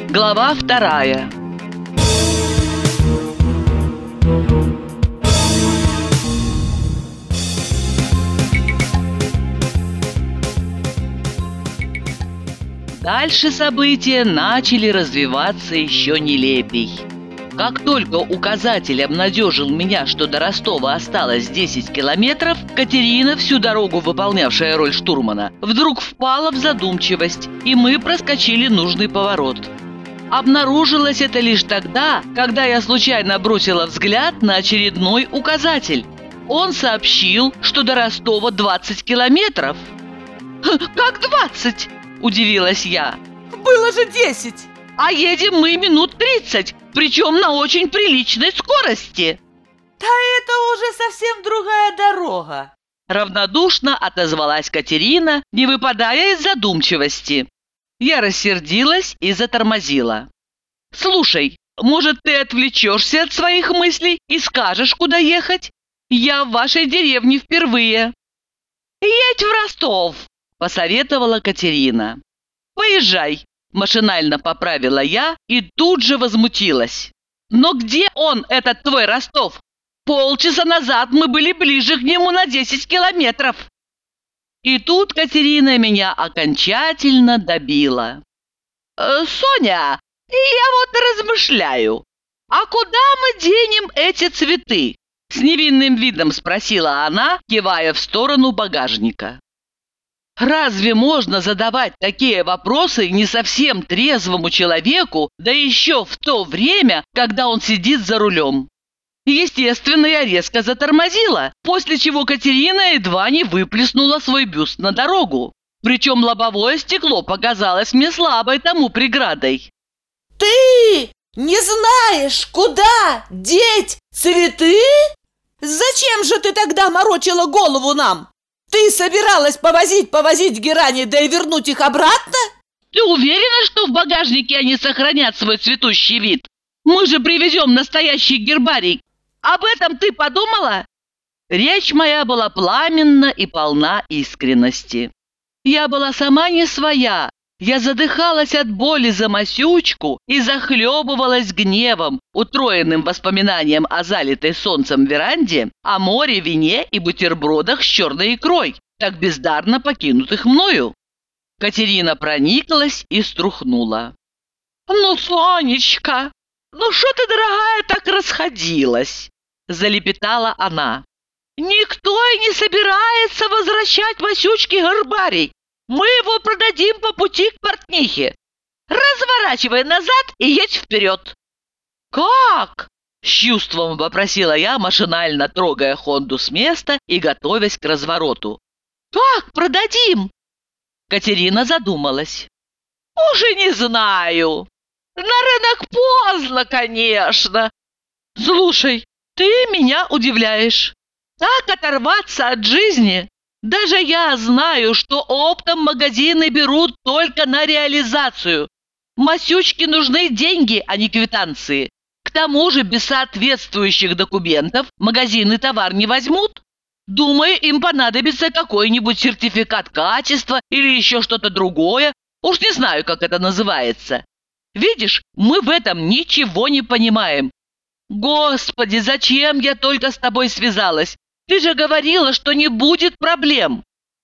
Глава 2. Дальше события начали развиваться еще нелепей. Как только указатель обнадежил меня, что до Ростова осталось 10 километров, Катерина, всю дорогу выполнявшая роль штурмана, вдруг впала в задумчивость, и мы проскочили нужный поворот. Обнаружилось это лишь тогда, когда я случайно бросила взгляд на очередной указатель. Он сообщил, что до Ростова 20 километров. «Как 20?» – удивилась я. Было же 10. «А едем мы минут 30, причем на очень приличной скорости». Да это уже совсем другая дорога. Равнодушно отозвалась Катерина, не выпадая из задумчивости. Я рассердилась и затормозила. «Слушай, может, ты отвлечешься от своих мыслей и скажешь, куда ехать? Я в вашей деревне впервые». «Едь в Ростов», – посоветовала Катерина. «Поезжай», – машинально поправила я и тут же возмутилась. «Но где он, этот твой Ростов? Полчаса назад мы были ближе к нему на 10 километров». И тут Катерина меня окончательно добила. «Соня, я вот размышляю, а куда мы денем эти цветы?» С невинным видом спросила она, кивая в сторону багажника. Разве можно задавать такие вопросы не совсем трезвому человеку, да еще в то время, когда он сидит за рулем? Естественно, я резко затормозила, после чего Катерина едва не выплеснула свой бюст на дорогу. Причем лобовое стекло показалось мне слабой тому преградой. Ты не знаешь, куда деть цветы? Зачем же ты тогда морочила голову нам? Ты собиралась повозить герани, да и вернуть их обратно? Ты уверена, что в багажнике они сохранят свой цветущий вид? Мы же привезем настоящий гербарий. Об этом ты подумала? Речь моя была пламенна и полна искренности. Я была сама не своя. Я задыхалась от боли за Масючку и захлебывалась гневом, утроенным воспоминанием о залитой солнцем веранде, о море, вине и бутербродах с черной икрой, так бездарно покинутых мною. Катерина прониклась и струхнула. «Ну, Сонечка, ну что ты, дорогая, так расходилась?» – залепетала она. «Никто и не собирается возвращать Масючке гербарий. Мы его продадим по пути к портнихе. Разворачивай назад и едь вперед». «Как?» – с чувством вопросила я, машинально трогая Хонду с места и готовясь к развороту. «Как продадим?» Катерина задумалась. «Уже не знаю. На рынок поздно, конечно. Слушай, ты меня удивляешь. Так оторваться от жизни. Даже я знаю, что оптом магазины берут только на реализацию. Масючке нужны деньги, а не квитанции. К тому же без соответствующих документов магазины товар не возьмут. Думаю, им понадобится какой-нибудь сертификат качества или еще что-то другое. Уж не знаю, как это называется. Видишь, мы в этом ничего не понимаем. Господи, зачем я только с тобой связалась? Ты же говорила, что не будет проблем.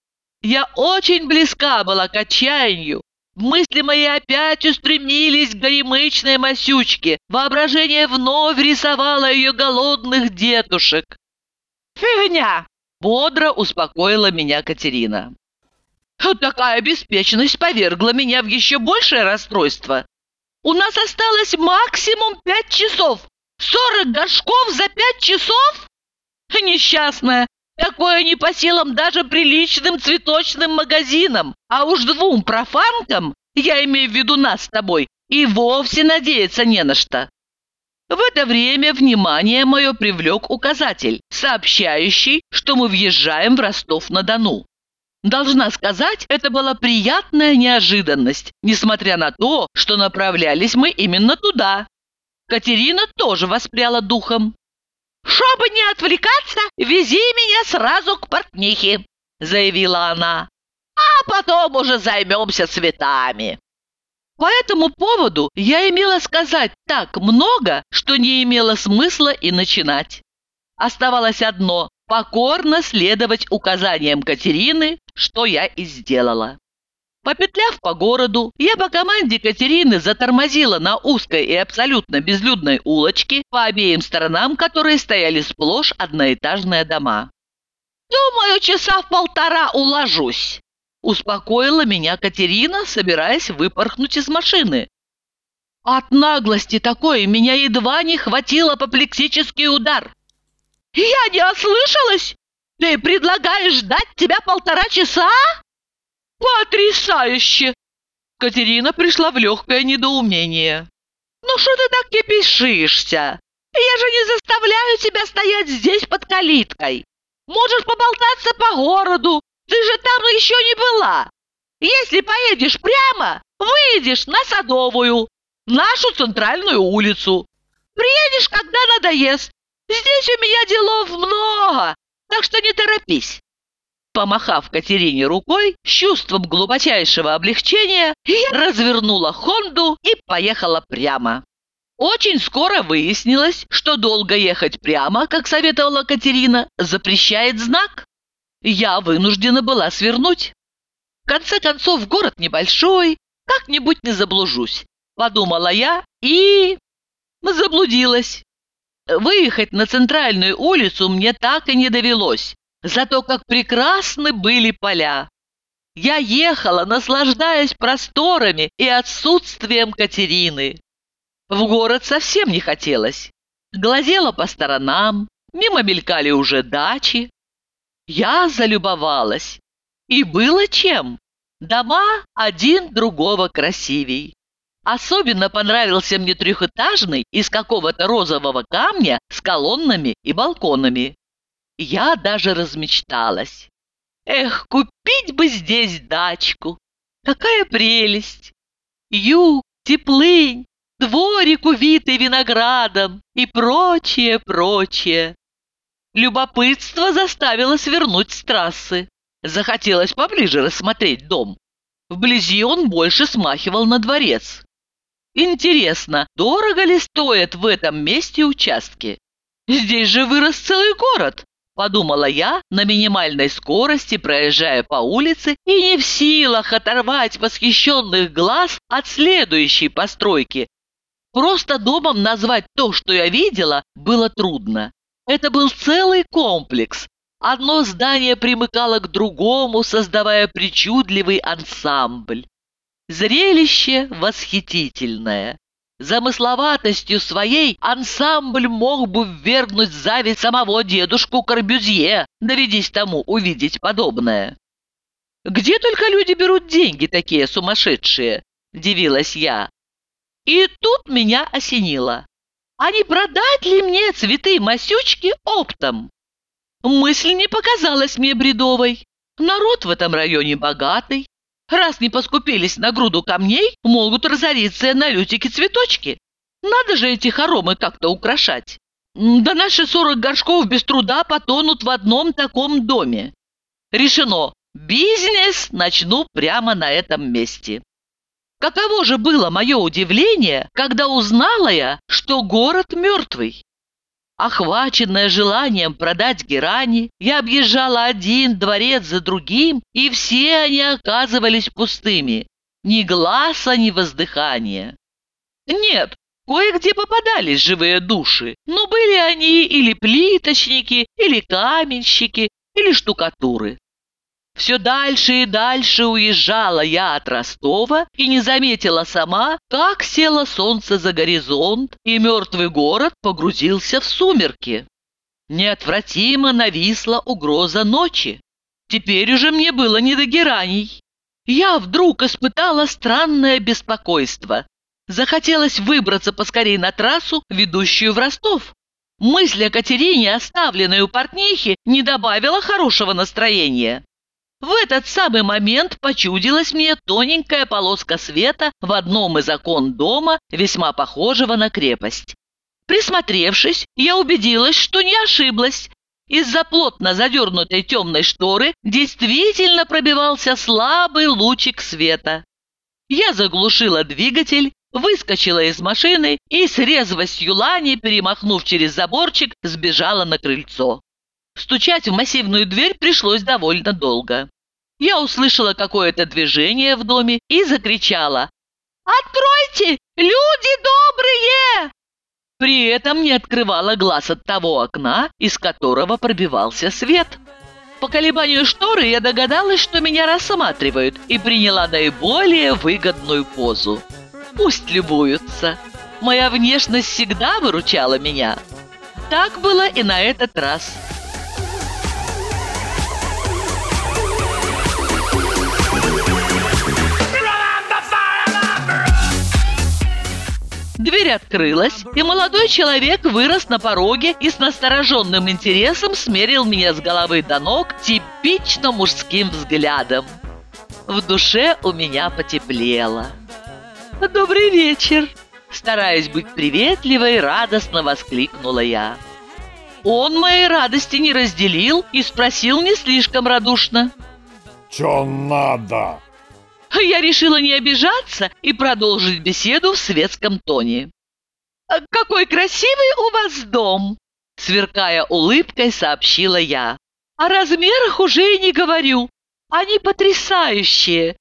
Я очень близка была к отчаянию. Мысли мои опять устремились к горемычной Масючке. Воображение вновь рисовало ее голодных детушек. «Фигня!» – бодро успокоила меня Катерина. Такая беспечность повергла меня в еще большее расстройство. У нас осталось максимум 5 часов. 40 горшков за 5 часов? Несчастная, такое не по силам даже приличным цветочным магазинам, а уж двум профанкам, я имею в виду нас с тобой, и вовсе надеяться не на что. В это время внимание мое привлек указатель, сообщающий, что мы въезжаем в Ростов-на-Дону. Должна сказать, это была приятная неожиданность, несмотря на то, что направлялись мы именно туда. Катерина тоже воспряла духом. «Чтобы не отвлекаться, вези меня сразу к портнихе», — заявила она. «А потом уже займемся цветами». По этому поводу я имела сказать так много, что не имело смысла и начинать. Оставалось одно – покорно следовать указаниям Катерины, что я и сделала. Попетляв по городу, я по команде Катерины затормозила на узкой и абсолютно безлюдной улочке, по обеим сторонам которой стояли сплошь одноэтажные дома. «Думаю, часа в 1,5 уложусь», – успокоила меня Катерина, собираясь выпорхнуть из машины. От наглости такой меня едва не хватил апоплексический удар. «Я не ослышалась? Ты предлагаешь ждать тебя 1,5 часа? Потрясающе!» Катерина пришла в легкое недоумение. «Ну что ты так кипишишься? Я же не заставляю тебя стоять здесь под калиткой. Можешь поболтаться по городу, ты же там еще не была. Если поедешь прямо, выйдешь на Садовую, нашу центральную улицу. Приедешь, когда надоест. Здесь у меня делов много, так что не торопись». Помахав Катерине рукой, с чувством глубочайшего облегчения, я развернула Хонду и поехала прямо. Очень скоро выяснилось, что долго ехать прямо, как советовала Катерина, запрещает знак. Я вынуждена была свернуть. В конце концов, город небольшой, как-нибудь не заблужусь, подумала я и заблудилась. Выехать на центральную улицу мне так и не довелось. Зато как прекрасны были поля. Я ехала, наслаждаясь просторами и отсутствием Катерины. В город совсем не хотелось. Глазела по сторонам, мимо мелькали уже дачи. Я залюбовалась. И было чем. Дома один другого красивей. Особенно понравился мне 3-этажный из какого-то розового камня с колоннами и балконами. Я даже размечталась. Эх, купить бы здесь дачку! Какая прелесть! Юг, теплынь, дворик, увитый виноградом и прочее, прочее. Любопытство заставило свернуть с трассы. Захотелось поближе рассмотреть дом. Вблизи он больше смахивал на дворец. Интересно, дорого ли стоят в этом месте участки? Здесь же вырос целый город. Подумала я на минимальной скорости, проезжая по улице и не в силах оторвать восхищенных глаз от следующей постройки. Просто домом назвать то, что я видела, было трудно. Это был целый комплекс. Одно здание примыкало к другому, создавая причудливый ансамбль. Зрелище восхитительное. Замысловатостью своей ансамбль мог бы ввергнуть в зависть самого дедушку Корбюзье, доведись тому увидеть подобное. «Где только люди берут деньги такие сумасшедшие?» – дивилась я. И тут меня осенило. А не продать ли мне цветы-масючки оптом? Мысль не показалась мне бредовой. Народ в этом районе богатый. Раз не поскупились на груду камней, могут разориться на лютики-цветочки. Надо же эти хоромы как-то украшать. Да наши 40 горшков без труда потонут в одном таком доме. Решено. Бизнес начну прямо на этом месте. Каково же было мое удивление, когда узнала я, что город мертвый. Охваченная желанием продать герани, я объезжала один дворец за другим, и все они оказывались пустыми. Ни гласа, ни воздыхания. Нет, кое-где попадались живые души, но были они или плиточники, или каменщики, или штукатуры. Все дальше и дальше уезжала я от Ростова и не заметила сама, как село солнце за горизонт, и мертвый город погрузился в сумерки. Неотвратимо нависла угроза ночи. Теперь уже мне было не до гераний. Я вдруг испытала странное беспокойство. Захотелось выбраться поскорей на трассу, ведущую в Ростов. Мысль о Катерине, оставленной у портнихи, не добавила хорошего настроения. В этот самый момент почудилась мне тоненькая полоска света в одном из окон дома, весьма похожего на крепость. Присмотревшись, я убедилась, что не ошиблась. Из-за плотно задернутой темной шторы действительно пробивался слабый лучик света. Я заглушила двигатель, выскочила из машины и с резвостью лани, перемахнув через заборчик, сбежала на крыльцо. Стучать в массивную дверь пришлось довольно долго. Я услышала какое-то движение в доме и закричала: «Откройте! Люди добрые!» При этом не открывала глаз от того окна, из которого пробивался свет. По колебанию шторы я догадалась, что меня рассматривают, и приняла наиболее выгодную позу. Пусть любуются. Моя внешность всегда выручала меня. Так было и на этот раз. Дверь открылась, и молодой человек вырос на пороге и с настороженным интересом смерил меня с головы до ног типично мужским взглядом. В душе у меня потеплело. «Добрый вечер!» Стараясь быть приветливой, радостно воскликнула я. Он моей радости не разделил и спросил не слишком радушно: «Чё надо?» Я решила не обижаться и продолжить беседу в светском тоне. «Какой красивый у вас дом!» Сверкая улыбкой, сообщила я. «О размерах уже и не говорю. Они потрясающие!»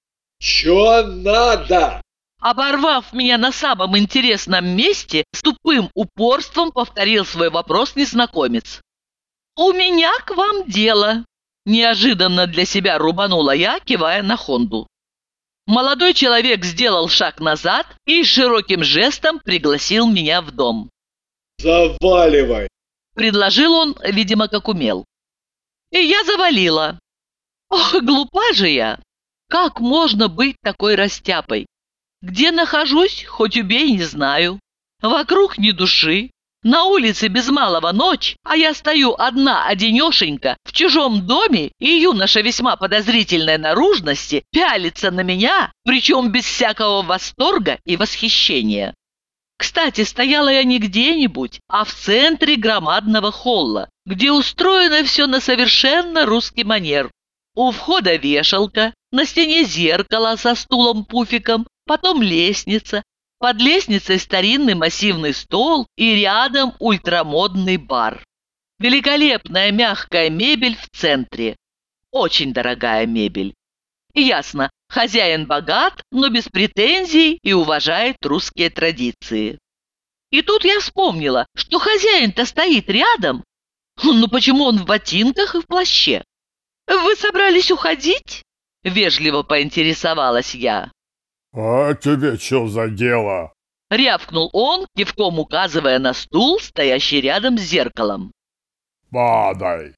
«Чё надо?» Оборвав меня на самом интересном месте, с тупым упорством повторил свой вопрос незнакомец. «У меня к вам дело!» Неожиданно для себя рубанула я, кивая на Хонду. Молодой человек сделал шаг назад и широким жестом пригласил меня в дом. «Заваливай!» Предложил он, видимо, как умел. И я завалила. Ох, глупа же я! Как можно быть такой растяпой? Где нахожусь, хоть убей, не знаю. Вокруг ни души. На улице без малого ночь, а я стою одна-одинешенька в чужом доме, и юноша весьма подозрительной наружности пялится на меня, причем без всякого восторга и восхищения. Кстати, стояла я не где-нибудь, а в центре громадного холла, где устроено все на совершенно русский манер. У входа вешалка, на стене зеркало со стулом-пуфиком, потом лестница. Под лестницей старинный массивный стол и рядом ультрамодный бар. Великолепная мягкая мебель в центре. Очень дорогая мебель. Ясно, хозяин богат, но без претензий и уважает русские традиции. И тут я вспомнила, что хозяин-то стоит рядом. Ну почему он в ботинках и в плаще? «Вы собрались уходить?» – вежливо поинтересовалась я. «А тебе что за дело?» Рявкнул он, кивком указывая на стул, стоящий рядом с зеркалом. «Падай!»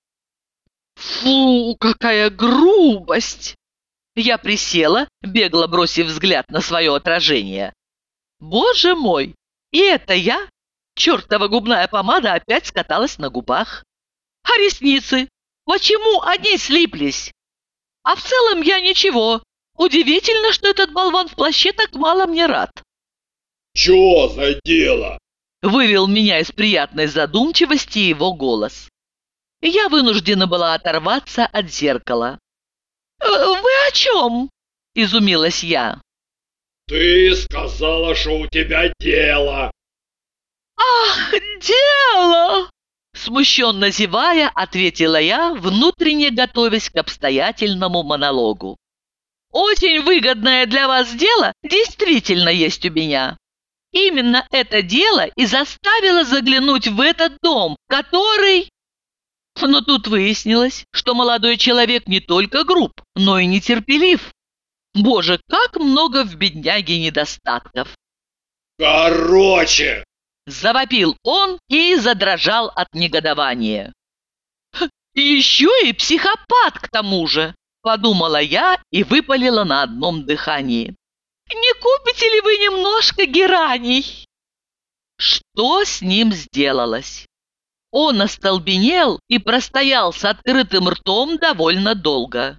Фу, какая грубость! Я присела, бегло бросив взгляд на свое отражение. Боже мой! И это я? Чертова губная помада опять скаталась на губах. А ресницы? Почему они слиплись? А в целом я ничего. Удивительно, что этот болван в плаще так мало мне рад. «Чё за дело?» Вывел меня из приятной задумчивости его голос. Я вынуждена была оторваться от зеркала. «Вы о чем?» – изумилась я. «Ты сказала, что у тебя дело!» «Ах, дело!» Смущенно зевая, ответила я, внутренне готовясь к обстоятельному монологу. «Очень выгодное для вас дело действительно есть у меня. Именно это дело и заставило заглянуть в этот дом, который...» Но тут выяснилось, что молодой человек не только груб, но и нетерпелив. Боже, как много в бедняге недостатков! «Короче!» – завопил он и задрожал от негодования. «Еще и психопат к тому же!» – подумала я и выпалила на одном дыхании. «Не купите ли вы немножко гераний?» Что с ним сделалось? Он остолбенел и простоял с открытым ртом довольно долго.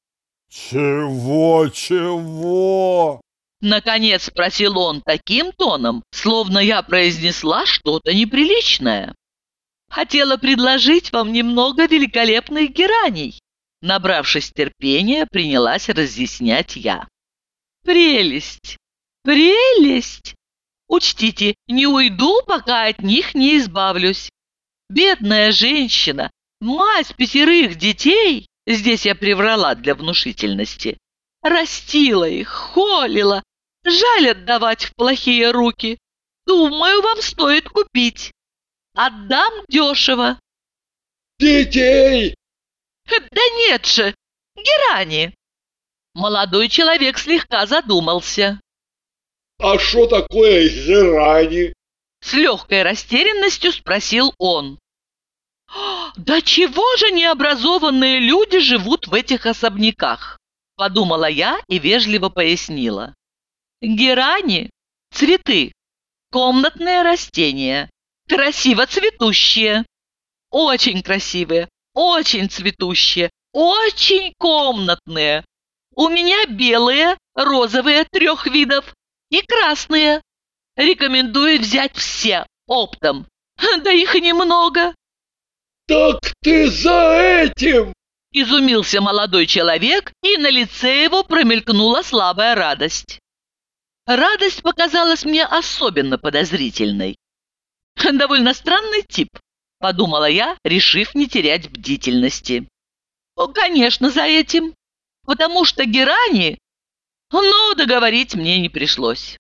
«Чего? Наконец спросил он таким тоном, словно я произнесла что-то неприличное. «Хотела предложить вам немного великолепных гераний». Набравшись терпения, принялась разъяснять я. Прелесть! Прелесть! Учтите, не уйду, пока от них не избавлюсь. Бедная женщина, мать 5 детей, здесь я приврала для внушительности, растила их, холила, жаль отдавать в плохие руки. Думаю, вам стоит купить. Отдам дешево. Детей! Да нет же, герани. Молодой человек слегка задумался. А что такое герани? С легкой растерянностью спросил он. «Да чего же необразованные люди живут в этих особняках?» Подумала я и вежливо пояснила. Герани – цветы, комнатные растения, красиво цветущие, очень красивые, очень цветущие, очень комнатные. У меня белые, розовые 3 видов и красные. Рекомендую взять все оптом, да их немного. Так ты за этим! Изумился молодой человек, и на лице его промелькнула слабая радость. Радость показалась мне особенно подозрительной. Довольно странный тип, подумала я, решив не терять бдительности. Конечно, за этим, потому что герани, но договорить мне не пришлось.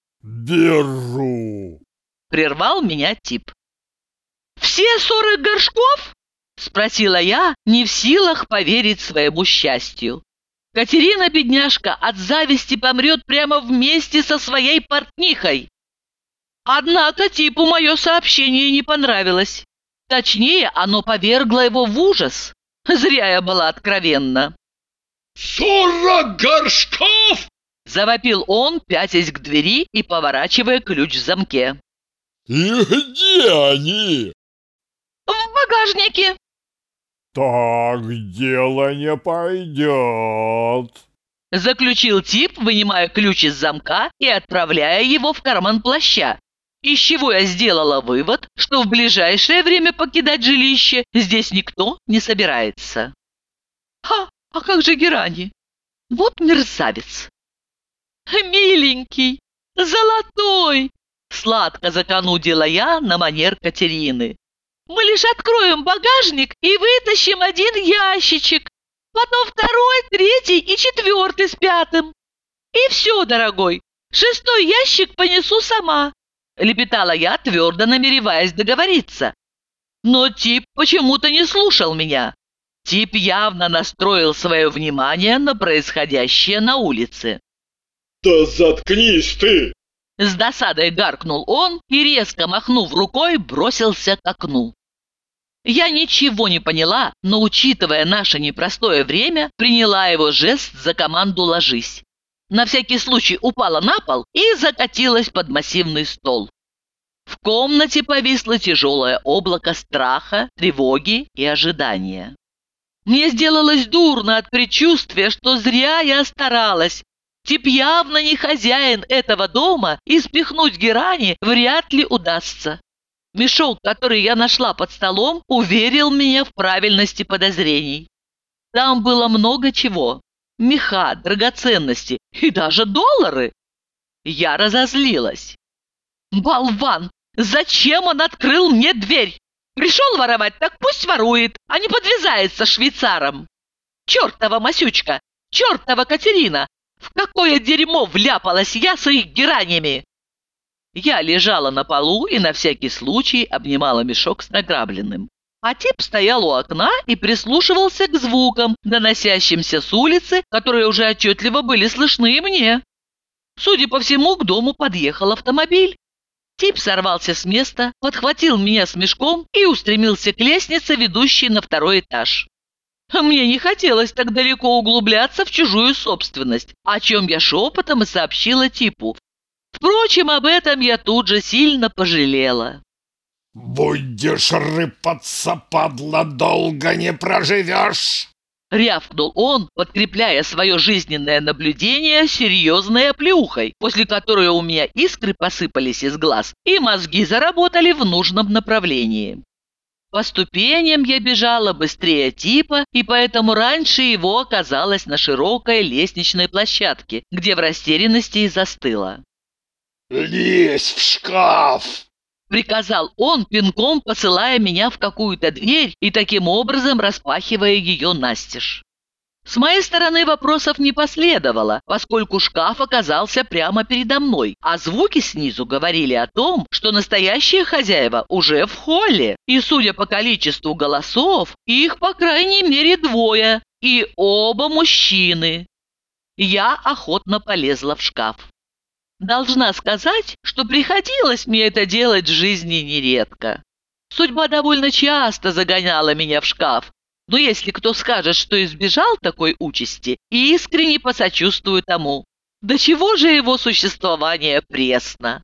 Беру! Прервал меня тип. «Все 40 горшков?» – спросила я, не в силах поверить своему счастью. Катерина-бедняжка от зависти помрет прямо вместе со своей портнихой. Однако типу мое сообщение не понравилось. Точнее, оно повергло его в ужас. Зря я была откровенна. 40 горшков! Завопил он, пятясь к двери и поворачивая ключ в замке. И где они? В багажнике. Так дело не пойдет. Заключил тип, вынимая ключ из замка и отправляя его в карман плаща. Из чего я сделала вывод, что в ближайшее время покидать жилище здесь никто не собирается. А как же герани? Вот мерзавец. Миленький, золотой, сладко законудила я на манер Катерины. Мы лишь откроем багажник и вытащим 1 ящичек, потом 2, 3 и 4 с 5. И все, дорогой, 6-й ящик понесу сама, лепетала я, твердо намереваясь договориться. Но тип почему-то не слушал меня. Тип явно настроил свое внимание на происходящее на улице. Да заткнись ты! С досадой гаркнул он и, резко махнув рукой, бросился к окну. Я ничего не поняла, но, учитывая наше непростое время, приняла его жест за команду «ложись». На всякий случай упала на пол и закатилась под массивный стол. В комнате повисло тяжелое облако страха, тревоги и ожидания. Мне сделалось дурно от предчувствия, что зря я старалась. Тип явно не хозяин этого дома, и спихнуть герани вряд ли удастся. Мешок, который я нашла под столом, уверил меня в правильности подозрений. Там было много чего. Меха, драгоценности и даже доллары. Я разозлилась. Болван! Зачем он открыл мне дверь? Пришел воровать, так пусть ворует, а не подвязается швейцаром. Чертова Масючка! Чертова Катерина! В какое дерьмо вляпалась я с их геранями! Я лежала на полу и на всякий случай обнимала мешок с награбленным. А тип стоял у окна и прислушивался к звукам, доносящимся с улицы, которые уже отчетливо были слышны мне. Судя по всему, к дому подъехал автомобиль. Тип сорвался с места, подхватил меня с мешком и устремился к лестнице, ведущей на 2-й этаж. Мне не хотелось так далеко углубляться в чужую собственность, о чем я шепотом и сообщила типу. Впрочем, об этом я тут же сильно пожалела. «Будешь рыпаться, падла, долго не проживешь!» Рявкнул он, подкрепляя свое жизненное наблюдение серьезной оплеухой, после которой у меня искры посыпались из глаз и мозги заработали в нужном направлении. По ступеням я бежала быстрее типа, и поэтому раньше его оказалась на широкой лестничной площадке, где в растерянности и застыла. «Лезь в шкаф!» — приказал он, пинком посылая меня в какую-то дверь и таким образом распахивая ее настежь. С моей стороны вопросов не последовало, поскольку шкаф оказался прямо передо мной, а звуки снизу говорили о том, что настоящие хозяева уже в холле, и, судя по количеству голосов, их по крайней мере 2, и оба мужчины. Я охотно полезла в шкаф. Должна сказать, что приходилось мне это делать в жизни нередко. Судьба довольно часто загоняла меня в шкаф, но если кто скажет, что избежал такой участи, искренне посочувствую тому. До чего же его существование пресно?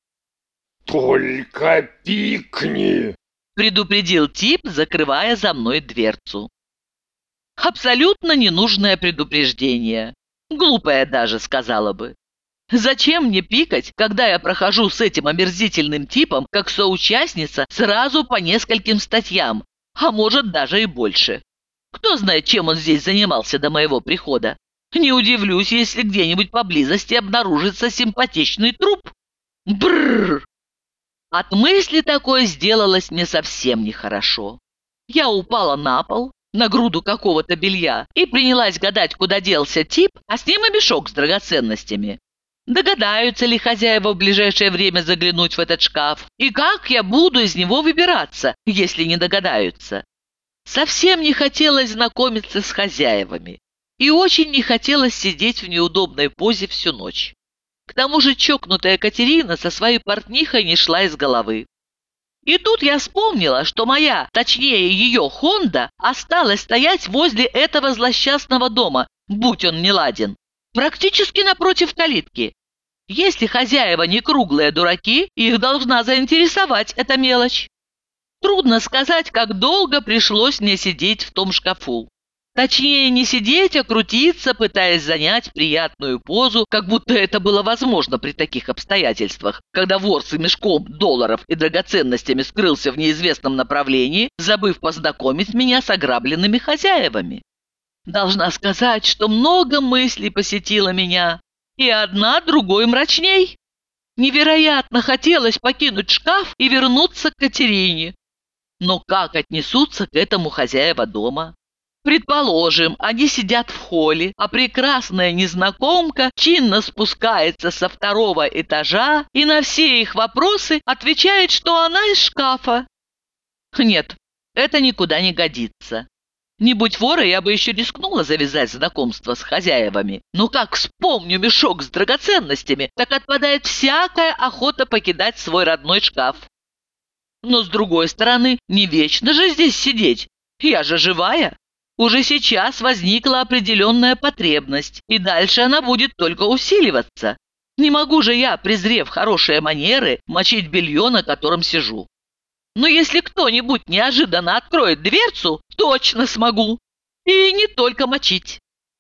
«Только пикни!» — предупредил тип, закрывая за мной дверцу. Абсолютно ненужное предупреждение. Глупое даже, сказала бы. Зачем мне пикать, когда я прохожу с этим омерзительным типом, как соучастница, сразу по нескольким статьям, а может даже и больше? Кто знает, чем он здесь занимался до моего прихода? Не удивлюсь, если где-нибудь поблизости обнаружится симпатичный труп. Бррр! От мысли такой сделалось мне совсем нехорошо. Я упала на пол, на груду какого-то белья, и принялась гадать, куда делся тип, а с ним и мешок с драгоценностями. Догадаются ли хозяева в ближайшее время заглянуть в этот шкаф? И как я буду из него выбираться, если не догадаются? Совсем не хотелось знакомиться с хозяевами. И очень не хотелось сидеть в неудобной позе всю ночь. К тому же чокнутая Катерина со своей портнихой не шла из головы. И тут я вспомнила, что моя, точнее ее Хонда, осталась стоять возле этого злосчастного дома, будь он неладен, практически напротив калитки. Если хозяева не круглые дураки, их должна заинтересовать эта мелочь. Трудно сказать, как долго пришлось мне сидеть в том шкафу. Точнее, не сидеть, а крутиться, пытаясь занять приятную позу, как будто это было возможно при таких обстоятельствах, когда вор с мешком долларов и драгоценностями скрылся в неизвестном направлении, забыв познакомить меня с ограбленными хозяевами. Должна сказать, что много мыслей посетило меня, и одна другой мрачней. Невероятно хотелось покинуть шкаф и вернуться к Катерине. Но как отнесутся к этому хозяева дома? Предположим, они сидят в холле, а прекрасная незнакомка чинно спускается со 2-го этажа и на все их вопросы отвечает, что она из шкафа. Нет, это никуда не годится. Не будь вора, я бы еще рискнула завязать знакомство с хозяевами. Но как вспомню мешок с драгоценностями, так отпадает всякая охота покидать свой родной шкаф. Но, с другой стороны, не вечно же здесь сидеть. Я же живая. Уже сейчас возникла определенная потребность, и дальше она будет только усиливаться. Не могу же я, презрев хорошие манеры, мочить белье, на котором сижу. Но если кто-нибудь неожиданно откроет дверцу, точно смогу. И не только мочить.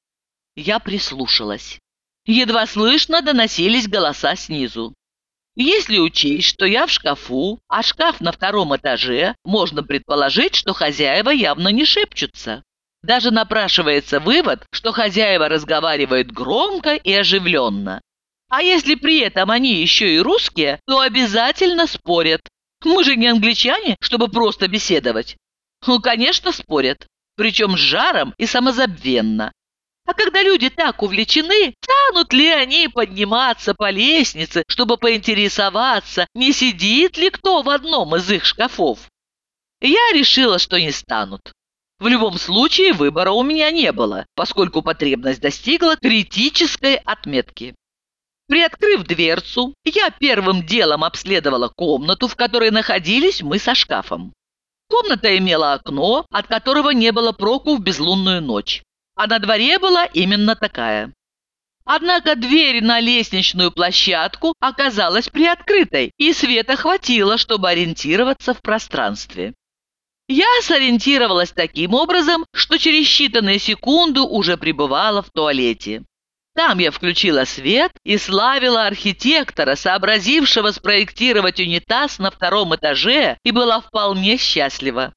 Я прислушалась. Едва слышно доносились голоса снизу. Если учесть, что я в шкафу, а шкаф на 2-м этаже, можно предположить, что хозяева явно не шепчутся. Даже напрашивается вывод, что хозяева разговаривают громко и оживленно. А если при этом они еще и русские, то обязательно спорят. Мы же не англичане, чтобы просто беседовать. Ну, конечно, спорят. Причем с жаром и самозабвенно. А когда люди так увлечены, станут ли они подниматься по лестнице, чтобы поинтересоваться, не сидит ли кто в одном из их шкафов? Я решила, что не станут. В любом случае выбора у меня не было, поскольку потребность достигла критической отметки. Приоткрыв дверцу, я первым делом обследовала комнату, в которой находились мы со шкафом. Комната имела окно, от которого не было проку в безлунную ночь. А на дворе была именно такая. Однако дверь на лестничную площадку оказалась приоткрытой, и света хватило, чтобы ориентироваться в пространстве. Я сориентировалась таким образом, что через считанные секунды уже пребывала в туалете. Там я включила свет и славила архитектора, сообразившего спроектировать унитаз на 2-м этаже, и была вполне счастлива.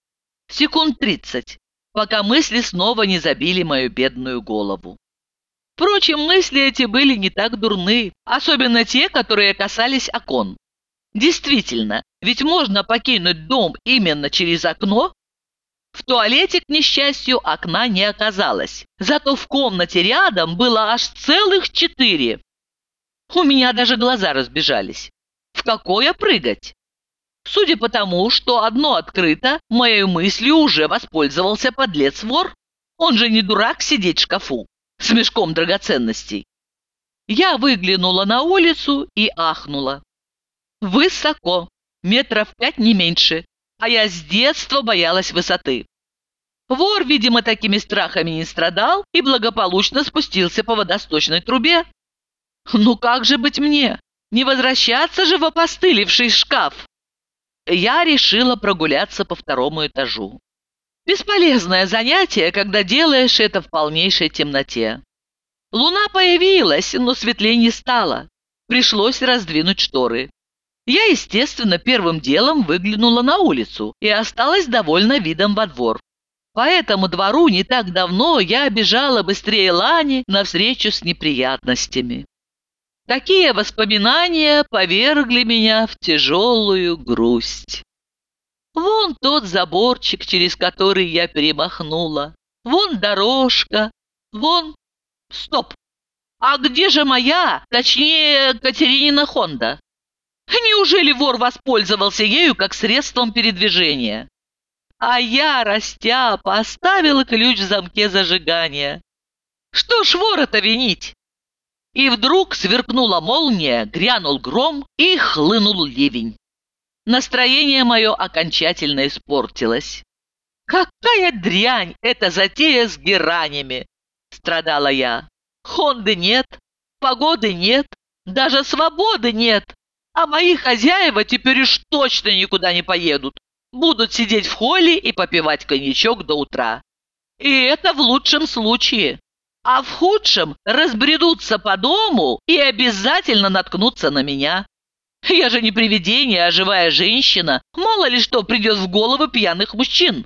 Секунд 30, пока мысли снова не забили мою бедную голову. Впрочем, мысли эти были не так дурны, особенно те, которые касались окон. Действительно, ведь можно покинуть дом именно через окно. В туалете, к несчастью, окна не оказалось, зато в комнате рядом было аж целых 4. У меня даже глаза разбежались. В какое прыгать? Судя по тому, что одно открыто, моей мыслью уже воспользовался подлец-вор. Он же не дурак сидеть в шкафу с мешком драгоценностей. Я выглянула на улицу и ахнула. Высоко, 5 метров не меньше, а я с детства боялась высоты. Вор, видимо, такими страхами не страдал и благополучно спустился по водосточной трубе. Ну как же быть мне? Не возвращаться же в опостылевший шкаф? Я решила прогуляться по 2-му этажу. Бесполезное занятие, когда делаешь это в полнейшей темноте. Луна появилась, но светлее не стало. Пришлось раздвинуть шторы. Я, естественно, первым делом выглянула на улицу и осталась довольна видом во двор. По этому двору не так давно я бежала быстрее лани навстречу с неприятностями. Такие воспоминания повергли меня в тяжелую грусть. Вон тот заборчик, через который я перемахнула. Вон дорожка. Вон... Стоп! А где же моя, точнее, Катеринина Хонда? Неужели вор воспользовался ею как средством передвижения? А я, растяпа, оставила ключ в замке зажигания. Что ж вора-то винить? И вдруг сверкнула молния, грянул гром и хлынул ливень. Настроение мое окончательно испортилось. «Какая дрянь эта затея с геранями!» – страдала я. «Хонды нет, погоды нет, даже свободы нет, а мои хозяева теперь уж точно никуда не поедут. Будут сидеть в холле и попивать коньячок до утра. И это в лучшем случае. А в худшем разбредутся по дому и обязательно наткнутся на меня. Я же не привидение, а живая женщина. Мало ли что придет в голову пьяных мужчин.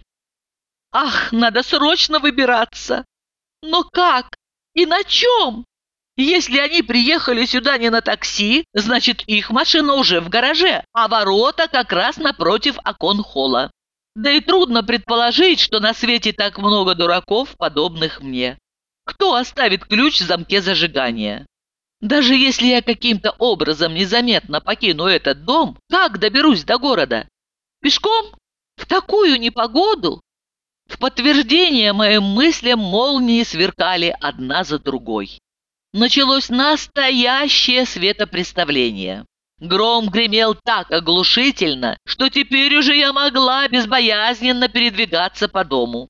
Ах, надо срочно выбираться. Но как? И на чем? Если они приехали сюда не на такси, значит, их машина уже в гараже, а ворота как раз напротив окон холла. Да и трудно предположить, что на свете так много дураков, подобных мне. Кто оставит ключ в замке зажигания? Даже если я каким-то образом незаметно покину этот дом, как доберусь до города? Пешком? В такую непогоду? В подтверждение моим мыслям молнии сверкали одна за другой. Началось настоящее светопреставление. Гром гремел так оглушительно, что теперь уже я могла безбоязненно передвигаться по дому.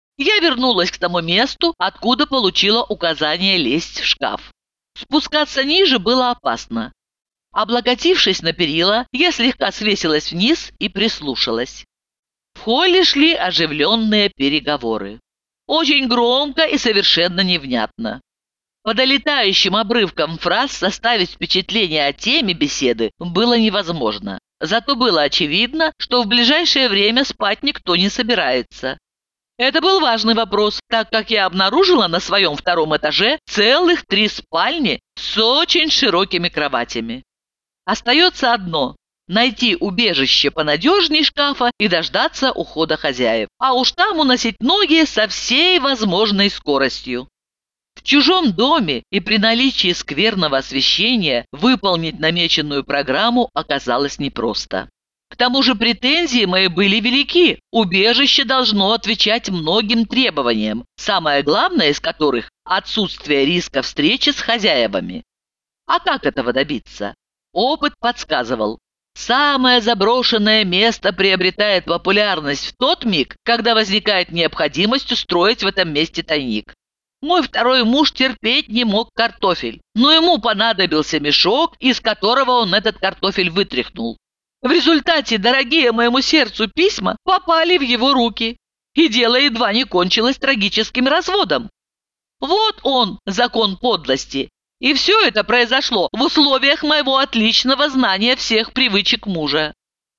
Я вернулась к тому месту, откуда получила указание лезть в шкаф. Спускаться ниже было опасно. Облокотившись на перила, я слегка свесилась вниз и прислушалась. В холле шли оживленные переговоры. Очень громко и совершенно невнятно. По долетающим обрывкам фраз составить впечатление о теме беседы было невозможно. Зато было очевидно, что в ближайшее время спать никто не собирается. Это был важный вопрос, так как я обнаружила на своем 2-м этаже целых 3 спальни с очень широкими кроватями. Остается одно – найти убежище понадежней шкафа и дождаться ухода хозяев, а уж там уносить ноги со всей возможной скоростью. В чужом доме и при наличии скверного освещения выполнить намеченную программу оказалось непросто. К тому же претензии мои были велики, убежище должно отвечать многим требованиям, самое главное из которых – отсутствие риска встречи с хозяевами. А как этого добиться? Опыт подсказывал. Самое заброшенное место приобретает популярность в тот миг, когда возникает необходимость устроить в этом месте тайник. Мой 2-й муж терпеть не мог картофель, но ему понадобился мешок, из которого он этот картофель вытряхнул. В результате дорогие моему сердцу письма попали в его руки, и дело едва не кончилось трагическим разводом. Вот он, закон подлости, и все это произошло в условиях моего отличного знания всех привычек мужа.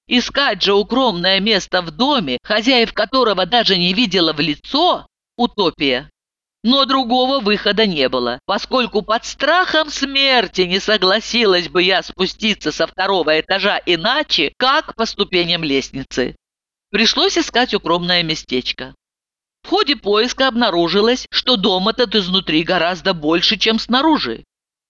Искать же укромное место в доме, хозяев которого даже не видела в лицо – утопия. Но другого выхода не было, поскольку под страхом смерти не согласилась бы я спуститься со 2-го этажа иначе, как по ступеням лестницы. Пришлось искать укромное местечко. В ходе поиска обнаружилось, что дом этот изнутри гораздо больше, чем снаружи.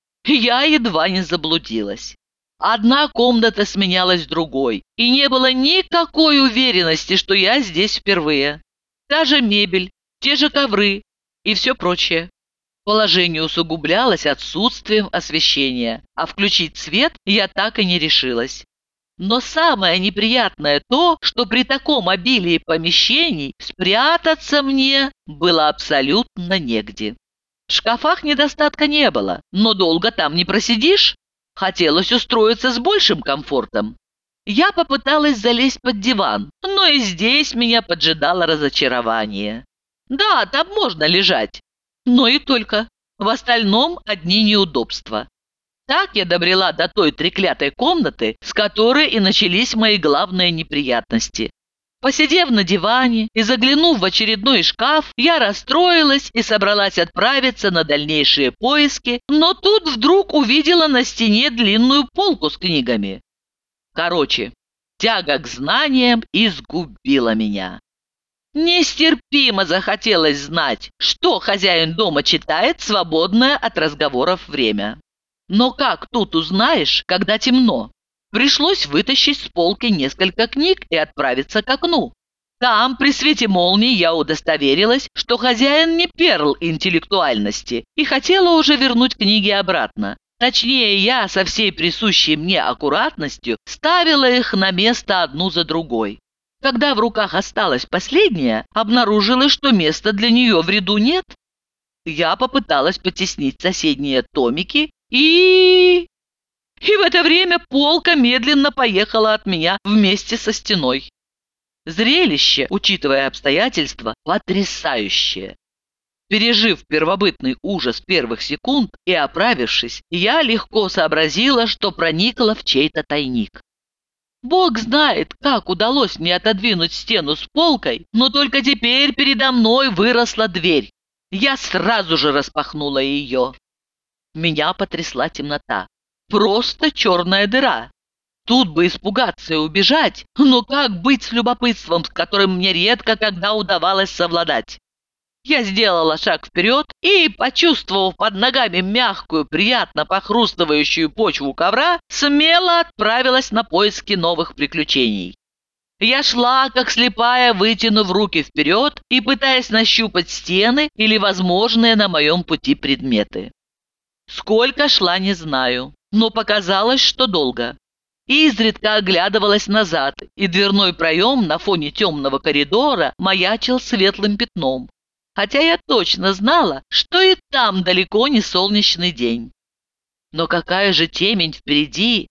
Я едва не заблудилась. Одна комната сменялась другой, и не было никакой уверенности, что я здесь впервые. Та же мебель, те же ковры и все прочее. Положение усугублялось отсутствием освещения, а включить свет я так и не решилась. Но самое неприятное то, что при таком обилии помещений спрятаться мне было абсолютно негде. В шкафах недостатка не было, но долго там не просидишь. Хотелось устроиться с большим комфортом. Я попыталась залезть под диван, но и здесь меня поджидало разочарование. Да, там можно лежать, но и только. В остальном одни неудобства. Так я добрела до той треклятой комнаты, с которой и начались мои главные неприятности. Посидев на диване и заглянув в очередной шкаф, я расстроилась и собралась отправиться на дальнейшие поиски, но тут вдруг увидела на стене длинную полку с книгами. Короче, тяга к знаниям изгубила меня. Нестерпимо захотелось знать, что хозяин дома читает в свободное от разговоров время. Но как тут узнаешь, когда темно? Пришлось вытащить с полки несколько книг и отправиться к окну. Там, при свете молнии, я удостоверилась, что хозяин не перл интеллектуальности и хотела уже вернуть книги обратно. Точнее, я со всей присущей мне аккуратностью ставила их на место одну за другой. Когда в руках осталась последняя, обнаружила, что места для нее в ряду нет. Я попыталась потеснить соседние томики и в это время полка медленно поехала от меня вместе со стеной. Зрелище, учитывая обстоятельства, потрясающее. Пережив первобытный ужас первых секунд и оправившись, я легко сообразила, что проникла в чей-то тайник. Бог знает, как удалось мне отодвинуть стену с полкой, но только теперь передо мной выросла дверь. Я сразу же распахнула ее. Меня потрясла темнота. Просто черная дыра. Тут бы испугаться и убежать, но как быть с любопытством, с которым мне редко когда удавалось совладать? Я сделала шаг вперед и, почувствовав под ногами мягкую, приятно похрустывающую почву ковра, смело отправилась на поиски новых приключений. Я шла, как слепая, вытянув руки вперед и пытаясь нащупать стены или возможные на моем пути предметы. Сколько шла, не знаю, но показалось, что долго. Изредка оглядывалась назад, и дверной проем на фоне темного коридора маячил светлым пятном. Хотя я точно знала, что и там далеко не солнечный день. Но какая же темень впереди?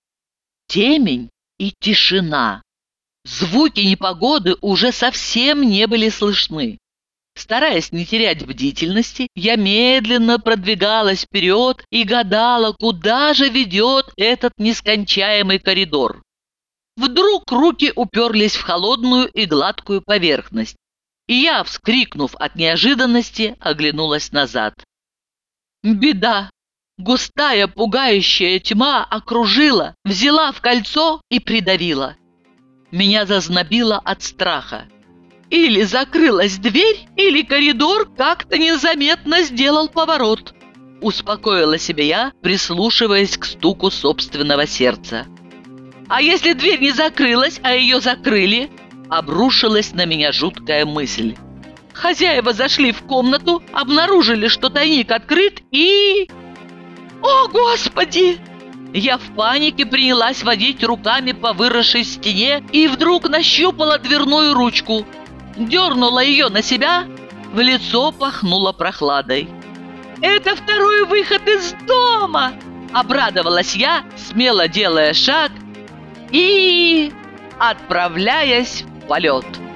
Темень и тишина. Звуки непогоды уже совсем не были слышны. Стараясь не терять бдительности, я медленно продвигалась вперед и гадала, куда же ведет этот нескончаемый коридор. Вдруг руки уперлись в холодную и гладкую поверхность, и я, вскрикнув от неожиданности, оглянулась назад. Беда! Густая пугающая тьма окружила, взяла в кольцо и придавила. Меня зазнобило от страха. Или закрылась дверь, или коридор как-то незаметно сделал поворот. Успокоила себя я, прислушиваясь к стуку собственного сердца. А если дверь не закрылась, а ее закрыли? Обрушилась на меня жуткая мысль. Хозяева зашли в комнату, обнаружили, что тайник открыт и... О, Господи! Я в панике принялась водить руками по выросшей стене и вдруг нащупала дверную ручку. Дернула ее на себя, в лицо пахнуло прохладой. «Это второй выход из дома!» Обрадовалась я, смело делая шаг и отправляясь в полет.